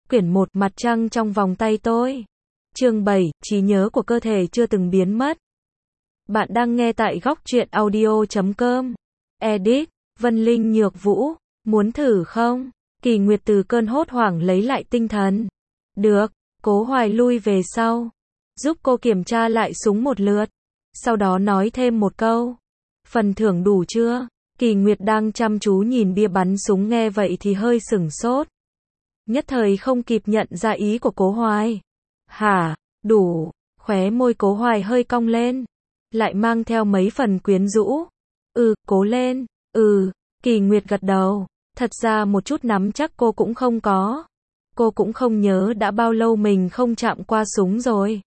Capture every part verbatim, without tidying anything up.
Quyển một, Mặt trăng trong vòng tay tôi. Chương bảy, Trí nhớ của cơ thể chưa từng biến mất. Bạn đang nghe tại góc truyện audio chấm com. Edit, Vân Linh Nhược Vũ. Muốn thử không? Kỳ Nguyệt từ cơn hốt hoảng lấy lại tinh thần. Được, Cố Hoài lui về sau. Giúp cô kiểm tra lại súng một lượt. Sau đó nói thêm một câu. Phần thưởng đủ chưa? Kỳ Nguyệt đang chăm chú nhìn bia bắn súng nghe vậy thì hơi sửng sốt. Nhất thời không kịp nhận ra ý của Cố Hoài. Hả, đủ, khóe môi Cố Hoài hơi cong lên. Lại mang theo mấy phần quyến rũ. Ừ, cố lên, ừ, Kỳ Nguyệt gật đầu. Thật ra một chút nắm chắc cô cũng không có. Cô cũng không nhớ đã bao lâu mình không chạm qua súng rồi.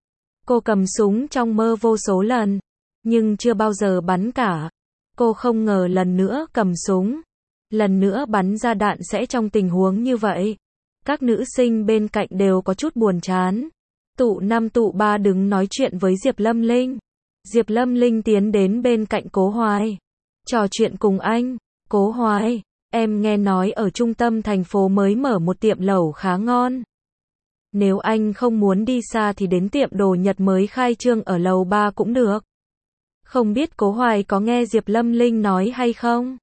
Cô cầm súng trong mơ vô số lần, nhưng chưa bao giờ bắn cả. Cô không ngờ lần nữa cầm súng, lần nữa bắn ra đạn sẽ trong tình huống như vậy. Các nữ sinh bên cạnh đều có chút buồn chán. Tụ năm tụ ba đứng nói chuyện với Diệp Lâm Linh. Diệp Lâm Linh tiến đến bên cạnh Cố Hoài. Trò chuyện cùng anh. Cố Hoài, em nghe nói ở trung tâm thành phố mới mở một tiệm lẩu khá ngon. Nếu anh không muốn đi xa thì đến tiệm đồ Nhật mới khai trương ở lầu ba cũng được. Không biết Cố Hoài có nghe Diệp Lâm Linh nói hay không?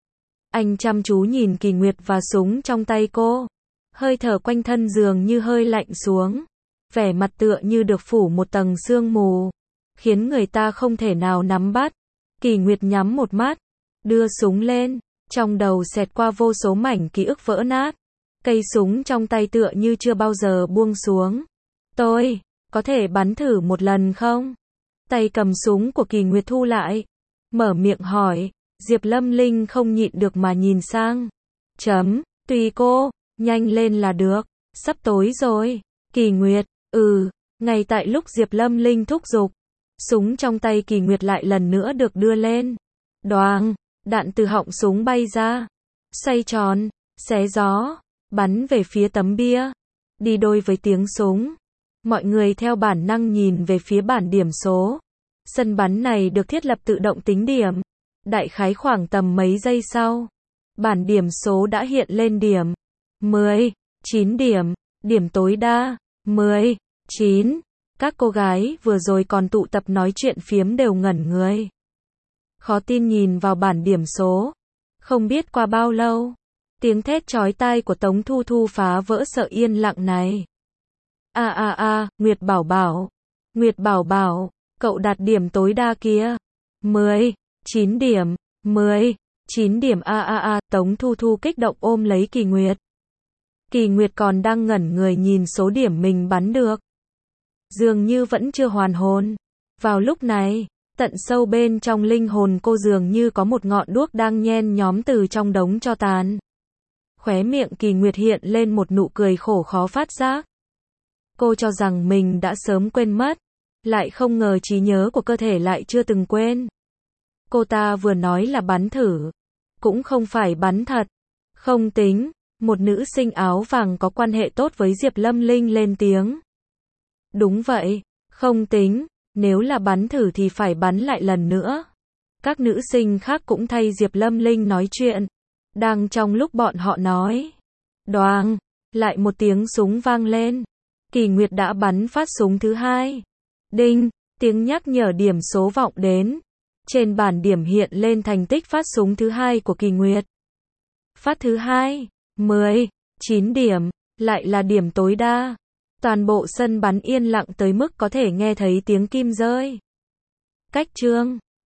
Anh chăm chú nhìn Kỳ Nguyệt và súng trong tay cô. Hơi thở quanh thân dường như hơi lạnh xuống. Vẻ mặt tựa như được phủ một tầng sương mù, khiến người ta không thể nào nắm bắt. Kỳ Nguyệt nhắm một mắt, đưa súng lên, trong đầu xẹt qua vô số mảnh ký ức vỡ nát. Cây súng trong tay tựa như chưa bao giờ buông xuống. Tôi, có thể bắn thử một lần không? Tay cầm súng của Kỳ Nguyệt thu lại, mở miệng hỏi. Diệp Lâm Linh không nhịn được mà nhìn sang. Chấm, tùy cô, nhanh lên là được, sắp tối rồi. Kỳ Nguyệt, ừ, ngay tại lúc Diệp Lâm Linh thúc giục, súng trong tay Kỳ Nguyệt lại lần nữa được đưa lên. Đoàng, đạn từ họng súng bay ra, xoay tròn, xé gió, bắn về phía tấm bia. Đi đôi với tiếng súng, mọi người theo bản năng nhìn về phía bảng điểm số. Sân bắn này được thiết lập tự động tính điểm. Đại khái khoảng tầm mấy giây sau, bảng điểm số đã hiện lên điểm mười, chín điểm, điểm tối đa mười, chín. Các cô gái vừa rồi còn tụ tập nói chuyện phiếm đều ngẩn người. Khó tin nhìn vào bảng điểm số. Không biết qua bao lâu, tiếng thét chói tai của Tống Thu Thu phá vỡ sợ yên lặng này. A a a, Nguyệt Bảo Bảo, Nguyệt Bảo Bảo, cậu đạt điểm tối đa kia. mười, chín điểm, mười, chín điểm a a a, Tống Thu Thu kích động ôm lấy Kỳ Nguyệt. Kỳ Nguyệt còn đang ngẩn người nhìn số điểm mình bắn được. Dường như vẫn chưa hoàn hồn. Vào lúc này, tận sâu bên trong linh hồn cô dường như có một ngọn đuốc đang nhen nhóm từ trong đống tro tàn. Khóe miệng Kỳ Nguyệt hiện lên một nụ cười khổ khó phát giác. Cô cho rằng mình đã sớm quên mất, lại không ngờ trí nhớ của cơ thể lại chưa từng quên. Cô ta vừa nói là bắn thử, cũng không phải bắn thật. Không tính, một nữ sinh áo vàng có quan hệ tốt với Diệp Lâm Linh lên tiếng. Đúng vậy, không tính, nếu là bắn thử thì phải bắn lại lần nữa. Các nữ sinh khác cũng thay Diệp Lâm Linh nói chuyện. Đang trong lúc bọn họ nói, đoàng, lại một tiếng súng vang lên. Kỳ Nguyệt đã bắn phát súng thứ hai. Đinh, tiếng nhắc nhở điểm số vọng đến. Trên bảng điểm hiện lên thành tích phát súng thứ hai của Kỳ Nguyệt. Phát thứ hai, mười, chín điểm, lại là điểm tối đa. Toàn bộ sân bắn yên lặng tới mức có thể nghe thấy tiếng kim rơi. Cách chương